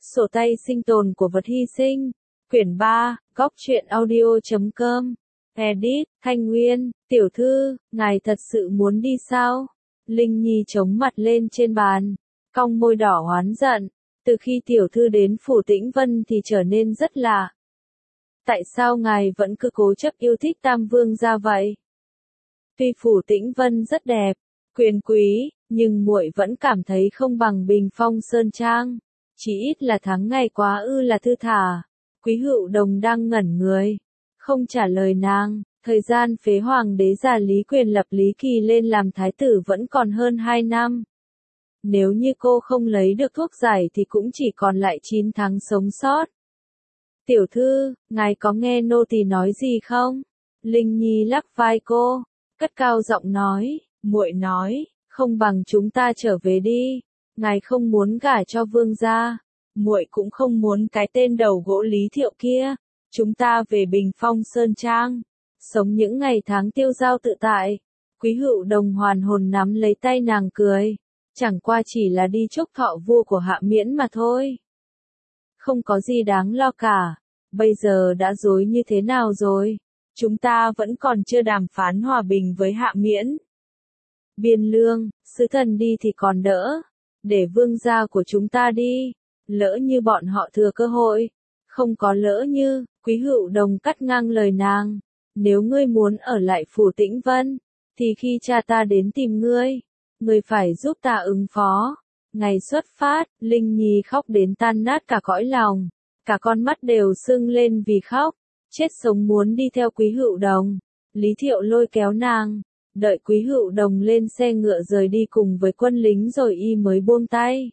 Sổ tay sinh tồn của vật hy sinh. Quyển 3, Góc truyện audio.com. Edit, Thanh Nguyên, tiểu thư, ngài thật sự muốn đi sao? Linh Nhi chống mặt lên trên bàn, cong môi đỏ oán giận. Từ khi tiểu thư đến Phủ Tĩnh Vân thì trở nên rất lạ. Tại sao ngài vẫn cứ cố chấp yêu thích Tam Vương gia vậy? Tuy Phủ Tĩnh Vân rất đẹp, quyền quý, nhưng muội vẫn cảm thấy không bằng Bình Phong Sơn Trang. Chỉ ít là tháng ngày quá ư là thư thả. Quý Hữu Đồng đang ngẩn người, không trả lời nàng. Thời gian phế hoàng đế già Lý Quyền lập Lý Kỳ lên làm thái tử vẫn còn hơn 2 năm. Nếu như cô không lấy được thuốc giải thì cũng chỉ còn lại 9 tháng sống sót. Tiểu thư, ngài có nghe nô tỳ nói gì không? Linh Nhi lắc vai cô, cất cao giọng nói, muội nói, không bằng chúng ta trở về đi. Ngài không muốn gả cho vương gia, muội cũng không muốn cái tên đầu gỗ Lý Thiệu kia. Chúng ta về Bình Phong Sơn Trang, sống những ngày tháng tiêu dao tự tại. Quý Hữu Đồng hoàn hồn nắm lấy tay nàng cười, chẳng qua chỉ là đi chúc thọ vua của Hạ Miễn mà thôi. Không có gì đáng lo cả, bây giờ đã rối như thế nào rồi? Chúng ta vẫn còn chưa đàm phán hòa bình với Hạ Miễn. Biên Lương, sứ thần đi thì còn đỡ, để vương gia của chúng ta đi, lỡ như bọn họ thừa cơ hội. Không có lỡ như, Quý Hữu Đồng cắt ngang lời nàng. Nếu ngươi muốn ở lại Phủ Tĩnh Vân, thì khi cha ta đến tìm ngươi, ngươi phải giúp ta ứng phó. Ngày xuất phát, Linh Nhi khóc đến tan nát cả cõi lòng, cả con mắt đều sưng lên vì khóc, chết sống muốn đi theo Quý Hữu Đồng. Lý Thiệu lôi kéo nàng, đợi Quý Hữu Đồng lên xe ngựa rời đi cùng với quân lính rồi y mới buông tay.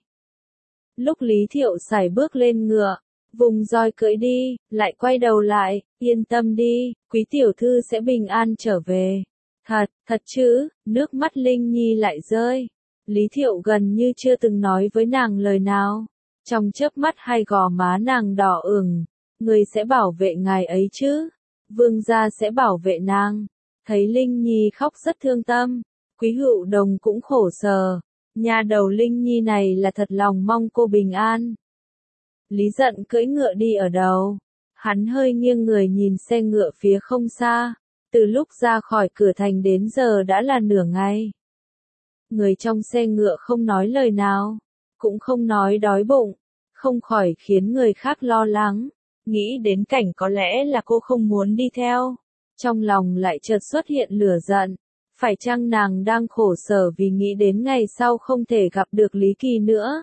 Lúc Lý Thiệu sải bước lên ngựa, vùng roi cưỡi đi, lại quay đầu lại, yên tâm đi, quý tiểu thư sẽ bình an trở về. Thật chứ, nước mắt Linh Nhi lại rơi. Lý Thiệu gần như chưa từng nói với nàng lời nào. Trong chớp mắt hai gò má nàng đỏ ửng, người sẽ bảo vệ ngài ấy chứ? Vương gia sẽ bảo vệ nàng. Thấy Linh Nhi khóc rất thương tâm, Quý Hữu Đồng cũng khổ sở. Nhà đầu Linh Nhi này là thật lòng mong cô bình an. Lý Giận cưỡi ngựa đi ở đầu. Hắn hơi nghiêng người nhìn xe ngựa phía không xa. Từ lúc ra khỏi cửa thành đến giờ đã là nửa ngày. Người trong xe ngựa không nói lời nào, cũng không nói đói bụng, không khỏi khiến người khác lo lắng. Nghĩ đến cảnh có lẽ là cô không muốn đi theo, trong lòng lại chợt xuất hiện lửa giận. Phải chăng nàng đang khổ sở vì nghĩ đến ngày sau không thể gặp được Lý Kỳ nữa?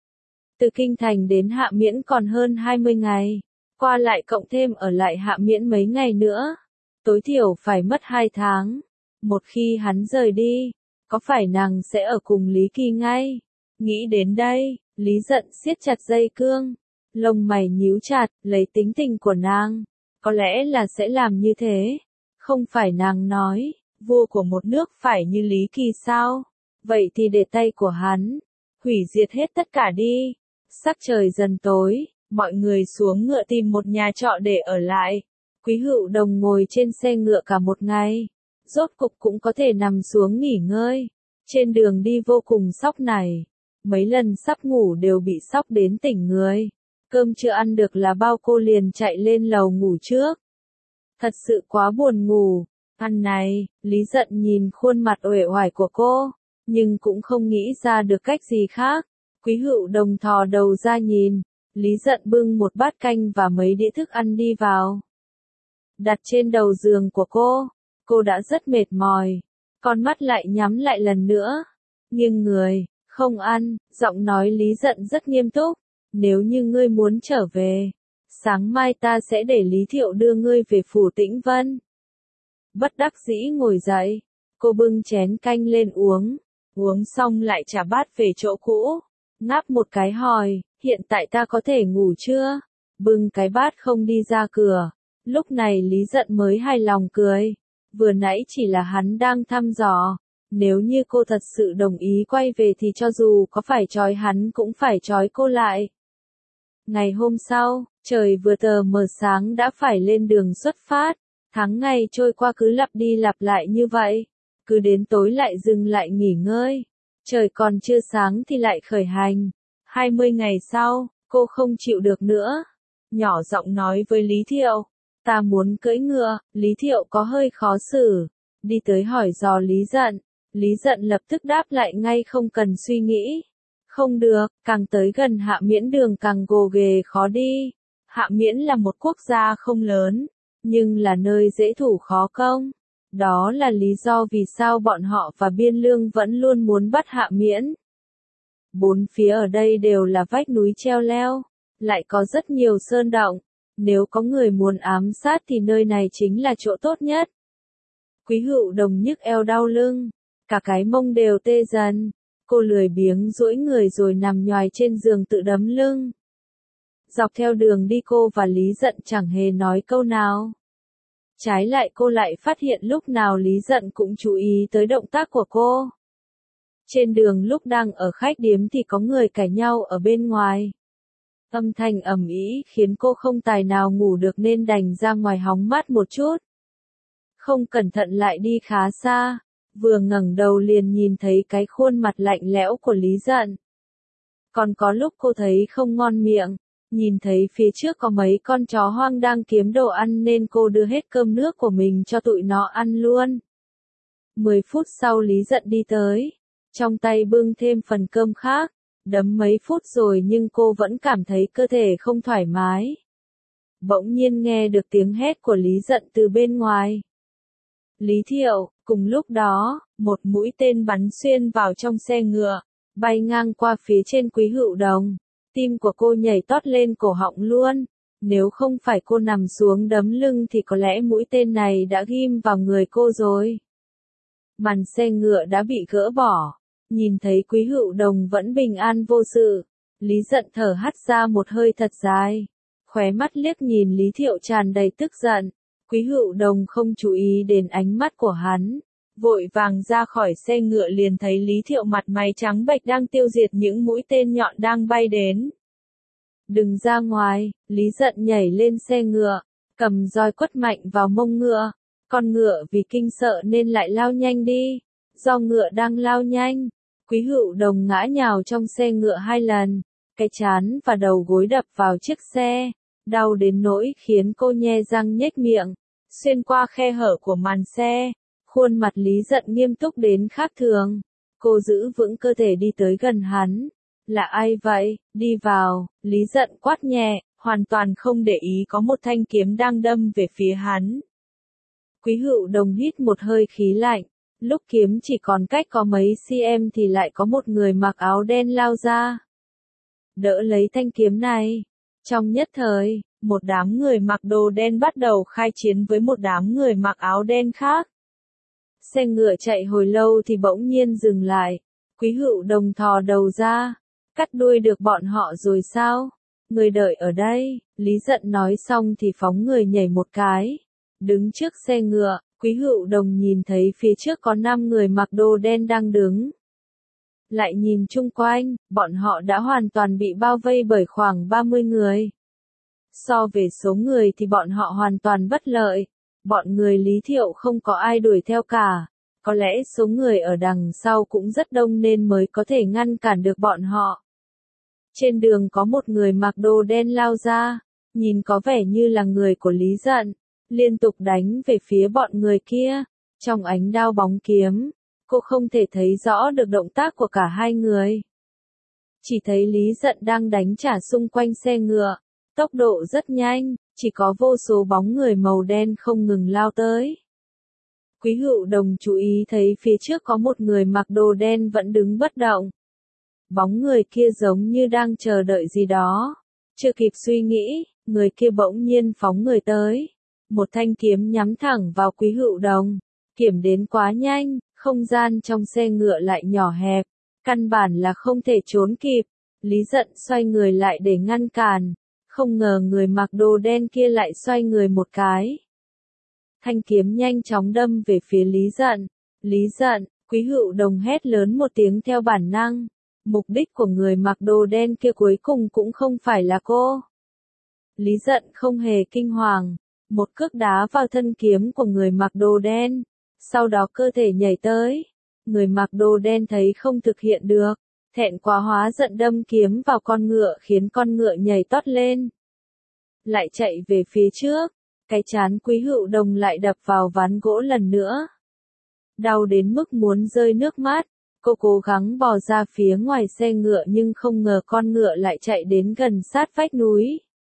Từ Kinh Thành đến Hạ Miễn còn hơn 20 ngày, qua lại cộng thêm ở lại Hạ Miễn mấy ngày nữa, tối thiểu phải mất 2 tháng. Một khi hắn rời đi, có phải nàng sẽ ở cùng Lý Kỳ ngay? Nghĩ đến đây, Lý Giận siết chặt dây cương, lông mày nhíu chặt, lấy tính tình của nàng, có lẽ là sẽ làm như thế. Không phải nàng nói, vua của một nước phải như Lý Kỳ sao? Vậy thì để tay của hắn, hủy diệt hết tất cả đi. Sắc trời dần tối, mọi người xuống ngựa tìm một nhà trọ để ở lại. Quý Hữu Đồng ngồi trên xe ngựa cả một ngày, rốt cục cũng có thể nằm xuống nghỉ ngơi. Trên đường đi vô cùng sóc nảy, mấy lần sắp ngủ đều bị sóc đến tỉnh người. Cơm chưa ăn được là bao cô liền chạy lên lầu ngủ trước. Thật sự quá buồn ngủ. Ăn này, Lý Giận nhìn khuôn mặt uể oải của cô, nhưng cũng không nghĩ ra được cách gì khác. Quý Hữu Đồng thò đầu ra nhìn, Lý Giận bưng một bát canh và mấy đĩa thức ăn đi vào. Đặt trên đầu giường của cô đã rất mệt mỏi, con mắt lại nhắm lại lần nữa. Nhưng người, không ăn, giọng nói Lý Giận rất nghiêm túc. Nếu như ngươi muốn trở về, sáng mai ta sẽ để Lý Thiệu đưa ngươi về Phủ Tĩnh Vân. Bất đắc dĩ ngồi dậy, cô bưng chén canh lên uống xong lại trả bát về chỗ cũ. Ngáp một cái hỏi, hiện tại ta có thể ngủ chưa? Bưng cái bát không đi ra cửa. Lúc này Lý Giận mới hài lòng cười. Vừa nãy chỉ là hắn đang thăm dò. Nếu như cô thật sự đồng ý quay về thì cho dù có phải trói hắn cũng phải trói cô lại. Ngày hôm sau, trời vừa tờ mờ sáng đã phải lên đường xuất phát. Tháng ngày trôi qua cứ lặp đi lặp lại như vậy. Cứ đến tối lại dừng lại nghỉ ngơi. Trời còn chưa sáng thì lại khởi hành. 20 ngày sau, Cô không chịu được nữa. Nhỏ giọng nói với Lý Thiệu. Ta muốn cưỡi ngựa. Lý Thiệu có hơi khó xử. Đi tới hỏi dò Lý Dận. Lý Dận lập tức đáp lại ngay không cần suy nghĩ. Không được, càng tới gần Hạ Miễn đường càng gồ ghề khó đi. Hạ Miễn là một quốc gia không lớn, nhưng là nơi dễ thủ khó công. Đó là lý do vì sao bọn họ và Biên Lương vẫn luôn muốn bắt Hạ Miễn. Bốn phía ở đây đều là vách núi treo leo, lại có rất nhiều sơn động. Nếu có người muốn ám sát thì nơi này chính là chỗ tốt nhất. Quý Hữu Đồng nhức eo đau lưng, cả cái mông đều tê dần. Cô lười biếng duỗi người rồi nằm nhoài trên giường tự đấm lưng. Dọc theo đường đi cô và Lý Dận chẳng hề nói câu nào. Trái lại cô lại phát hiện lúc nào Lý Dận cũng chú ý tới động tác của cô. Trên đường lúc đang ở khách điếm thì có người cãi nhau ở bên ngoài. Âm thanh ầm ĩ khiến cô không tài nào ngủ được nên đành ra ngoài hóng mát một chút. Không cẩn thận lại đi khá xa, vừa ngẩng đầu liền nhìn thấy cái khuôn mặt lạnh lẽo của Lý Dận. Còn có lúc cô thấy không ngon miệng, nhìn thấy phía trước có mấy con chó hoang đang kiếm đồ ăn nên cô đưa hết cơm nước của mình cho tụi nó ăn luôn. 10 phút sau Lý Dận đi tới, trong tay bưng thêm phần cơm khác, đấm mấy phút rồi nhưng cô vẫn cảm thấy cơ thể không thoải mái. Bỗng nhiên nghe được tiếng hét của Lý Dận từ bên ngoài. Lý Thiệu, cùng lúc đó, một mũi tên bắn xuyên vào trong xe ngựa, bay ngang qua phía trên Quý Hữu Đồng. Tim của cô nhảy tót lên cổ họng luôn. Nếu không phải cô nằm xuống đấm lưng thì có lẽ mũi tên này đã ghim vào người cô rồi. Màn xe ngựa đã bị gỡ bỏ. Nhìn thấy Quý Hữu Đồng vẫn bình an vô sự. Lý Dận thở hắt ra một hơi thật dài. Khóe mắt liếc nhìn Lý Thiệu tràn đầy tức giận. Quý Hữu Đồng không chú ý đến ánh mắt của hắn. Vội vàng ra khỏi xe ngựa liền thấy Lý Thiệu mặt mày trắng bệch đang tiêu diệt những mũi tên nhọn đang bay đến. Đừng ra ngoài, Lý Dận nhảy lên xe ngựa, cầm roi quất mạnh vào mông ngựa. Con ngựa vì kinh sợ nên lại lao nhanh đi. Do ngựa đang lao nhanh, Quý Hữu Đồng ngã nhào trong xe ngựa 2 lần, cái trán và đầu gối đập vào chiếc xe, đau đến nỗi khiến cô nhe răng nhếch miệng. Xuyên qua khe hở của màn xe, khuôn mặt Lý Dận nghiêm túc đến khác thường. Cô giữ vững cơ thể đi tới gần hắn. Là ai vậy? Đi vào, Lý Dận quát nhẹ, hoàn toàn không để ý có một thanh kiếm đang đâm về phía hắn. Quý Hữu Đồng hít một hơi khí lạnh. Lúc kiếm chỉ còn cách có mấy cm thì lại có một người mặc áo đen lao ra. Đỡ lấy thanh kiếm này. Trong nhất thời, một đám người mặc đồ đen bắt đầu khai chiến với một đám người mặc áo đen khác. Xe ngựa chạy hồi lâu thì bỗng nhiên dừng lại. Quý Hữu Đồng thò đầu ra. Cắt đuôi được bọn họ rồi sao? Người đợi ở đây. Lý Dận nói xong thì phóng người nhảy một cái. Đứng trước xe ngựa, Quý Hữu Đồng nhìn thấy phía trước có 5 người mặc đồ đen đang đứng. Lại nhìn chung quanh, bọn họ đã hoàn toàn bị bao vây bởi khoảng 30 người. So về số người thì bọn họ hoàn toàn bất lợi. Bọn người Lý Thiệu không có ai đuổi theo cả. Có lẽ số người ở đằng sau cũng rất đông nên mới có thể ngăn cản được bọn họ. Trên đường có một người mặc đồ đen lao ra, nhìn có vẻ như là người của Lý Dận, liên tục đánh về phía bọn người kia. Trong ánh đao bóng kiếm, cô không thể thấy rõ được động tác của cả hai người. Chỉ thấy Lý Dận đang đánh trả xung quanh xe ngựa, tốc độ rất nhanh, chỉ có vô số bóng người màu đen không ngừng lao tới. Quý Hữu Đồng chú ý thấy phía trước có một người mặc đồ đen vẫn đứng bất động. Bóng người kia giống như đang chờ đợi gì đó. Chưa kịp suy nghĩ, người kia bỗng nhiên phóng người tới. Một thanh kiếm nhắm thẳng vào Quý Hữu Đồng. Kiếm đến quá nhanh, không gian trong xe ngựa lại nhỏ hẹp. Căn bản là không thể trốn kịp. Lý Dận xoay người lại để ngăn cản. Không ngờ người mặc đồ đen kia lại xoay người một cái. Thanh kiếm nhanh chóng đâm về phía Lý Dận. Lý Dận, Quý Hữu Đồng hét lớn một tiếng theo bản năng. Mục đích của người mặc đồ đen kia cuối cùng cũng không phải là cô. Lý Dận không hề kinh hoàng. Một cước đá vào thân kiếm của người mặc đồ đen. Sau đó cơ thể nhảy tới. Người mặc đồ đen thấy không thực hiện được. thẹn quá hóa giận đâm kiếm vào con ngựa khiến con ngựa nhảy tót lên. Lại chạy về phía trước, cái trán Quý Hữu Đồng lại đập vào ván gỗ lần nữa. Đau đến mức muốn rơi nước mắt, cô cố gắng bò ra phía ngoài xe ngựa nhưng không ngờ con ngựa lại chạy đến gần sát vách núi.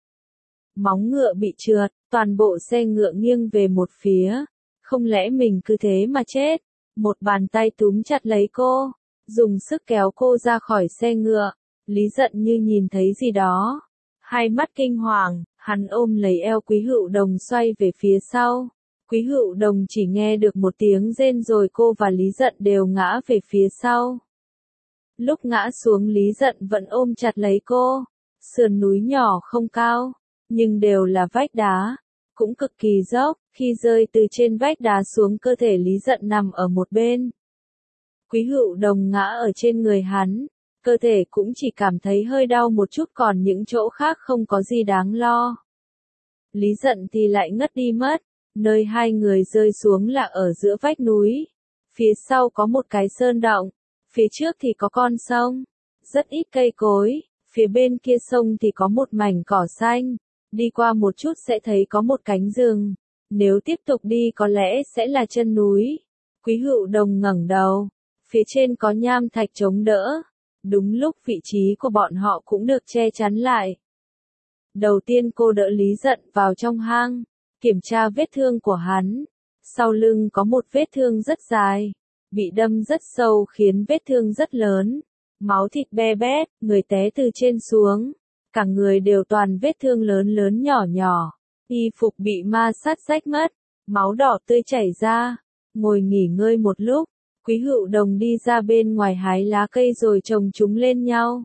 Móng ngựa bị trượt, toàn bộ xe ngựa nghiêng về một phía. Không lẽ mình cứ thế mà chết? Một bàn tay túm chặt lấy cô, dùng sức kéo cô ra khỏi xe ngựa. Lý Dận như nhìn thấy gì đó. Hai mắt kinh hoàng, hắn ôm lấy eo Quý Hữu Đồng xoay về phía sau. Quý Hữu Đồng chỉ nghe được một tiếng rên rồi cô và Lý Dận đều ngã về phía sau. Lúc ngã xuống Lý Dận vẫn ôm chặt lấy cô. Sườn núi nhỏ không cao, nhưng đều là vách đá, cũng cực kỳ dốc, khi rơi từ trên vách đá xuống cơ thể Lý Dận nằm ở một bên. Quý Hữu Đồng ngã ở trên người hắn, cơ thể cũng chỉ cảm thấy hơi đau một chút còn những chỗ khác không có gì đáng lo. Lý Dận thì lại ngất đi mất, nơi hai người rơi xuống là ở giữa vách núi. Phía sau có một cái sơn động, phía trước thì có con sông, rất ít cây cối, phía bên kia sông thì có một mảnh cỏ xanh. Đi qua một chút sẽ thấy có một cánh rừng, nếu tiếp tục đi có lẽ sẽ là chân núi. Quý Hữu Đồng ngẩng đầu, phía trên có nham thạch chống đỡ, đúng lúc vị trí của bọn họ cũng được che chắn lại. Đầu tiên cô đỡ Lý Dận vào trong hang, kiểm tra vết thương của hắn. Sau lưng có một vết thương rất dài, bị đâm rất sâu khiến vết thương rất lớn, máu thịt be bét, người té từ trên xuống. Cả người đều toàn vết thương lớn lớn nhỏ nhỏ, y phục bị ma sát rách mất, máu đỏ tươi chảy ra. Ngồi nghỉ ngơi một lúc, Quý Hữu Đồng đi ra bên ngoài hái lá cây rồi chồng chúng lên nhau.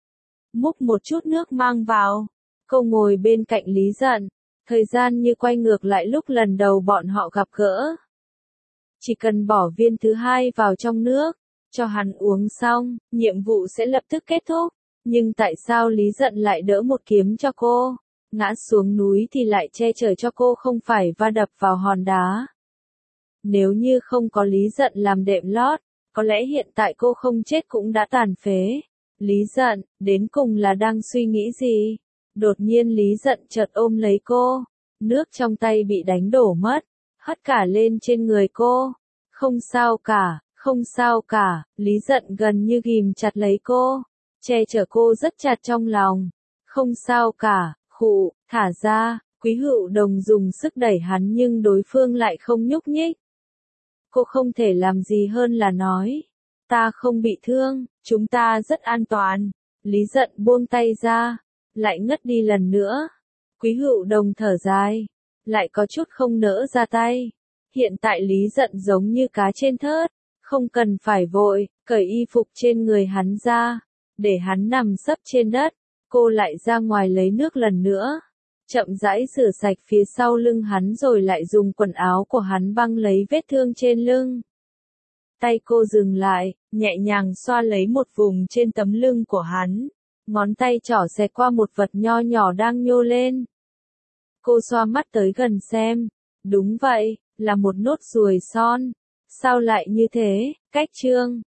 Múc một chút nước mang vào, cô ngồi bên cạnh Lý Dận, thời gian như quay ngược lại lúc lần đầu bọn họ gặp gỡ. Chỉ cần bỏ viên thứ hai vào trong nước, cho hắn uống xong, nhiệm vụ sẽ lập tức kết thúc. Nhưng tại sao Lý Dận lại đỡ một kiếm cho cô? Ngã xuống núi thì lại che chở cho cô không phải va đập vào hòn đá. Nếu như không có Lý Dận làm đệm lót, có lẽ hiện tại cô không chết cũng đã tàn phế. Lý Dận, đến cùng là đang suy nghĩ gì? Đột nhiên Lý Dận chợt ôm lấy cô, nước trong tay bị đánh đổ mất, hất cả lên trên người cô. Không sao cả, không sao cả, Lý Dận gần như ghìm chặt lấy cô, che chở cô rất chặt trong lòng. Không sao cả, khụ, thả ra. Quý Hữu Đồng dùng sức đẩy hắn nhưng đối phương lại không nhúc nhích. Cô không thể làm gì hơn là nói, ta không bị thương, chúng ta rất an toàn. Lý Dận buông tay ra, lại ngất đi lần nữa. Quý Hữu Đồng thở dài, lại có chút không nỡ ra tay. Hiện tại Lý Dận giống như cá trên thớt, không cần phải vội, cởi y phục trên người hắn ra, để hắn nằm sấp trên đất. Cô lại ra ngoài lấy nước lần nữa, chậm rãi rửa sạch phía sau lưng hắn rồi lại dùng quần áo của hắn băng lấy vết thương trên lưng. Tay cô dừng lại, nhẹ nhàng xoa lấy một vùng trên tấm lưng của hắn, ngón tay trỏ xẹt qua một vật nho nhỏ đang nhô lên. Cô xoa mắt tới gần xem, đúng vậy, là một nốt ruồi son. Sao lại như thế? Cách chương